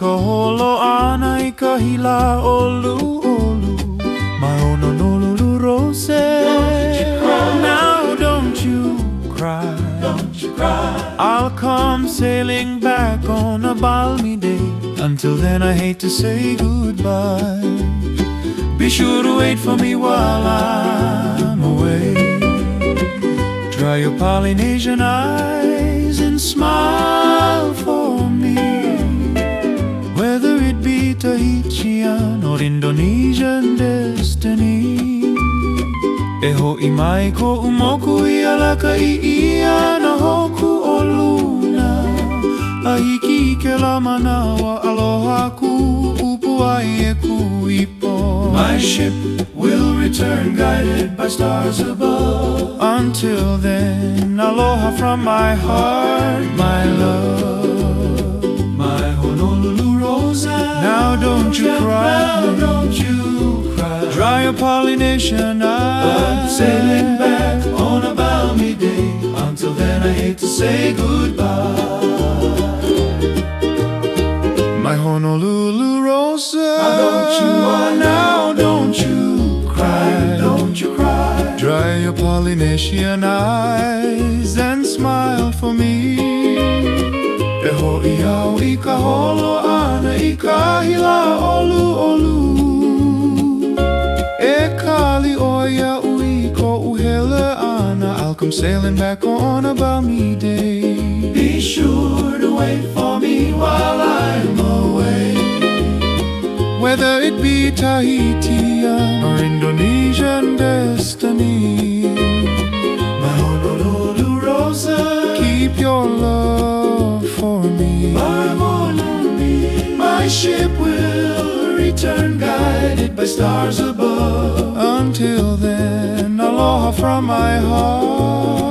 ka holo'ana I ka hila olu olu My Honolulu rose. Now don't you cry, don't you cry. I'll come sailing back on a balmy day. Until then I hate to say goodbye. Be sure to wait for me while I'm away. Dry your Polynesian eyes and smile for me. Whether it be Tahitian or Indonesian destiny. E ho'i mai ko umoku I alaka I ia na hoku o luna. A hiki ke la manawa aloha ku upu ai e ku ipo. My ship will return guided by stars above. Until then, aloha from my heart, my love. My Honolulu rose. Now don't you cry, now don't you cry. Dry your Polynesian eyes. Sailing back on a balmy day. Until then I hate to say goodbye. My Honolulu rose. Now don't you cry, don't you cry. Dry your Polynesian eyes and smile for me. E ho'i au I ka holo'ana I ka hila olu olu. E kali oia ui ko uhele ana. I'll come sailing back on a balmy day. Be sure to wait for me while I'm away. Whether it be Tahitian or Indonesian destiny. My Honolulu rose. Keep your love for me. My ship will return guided by stars above. Until then, aloha from my heart.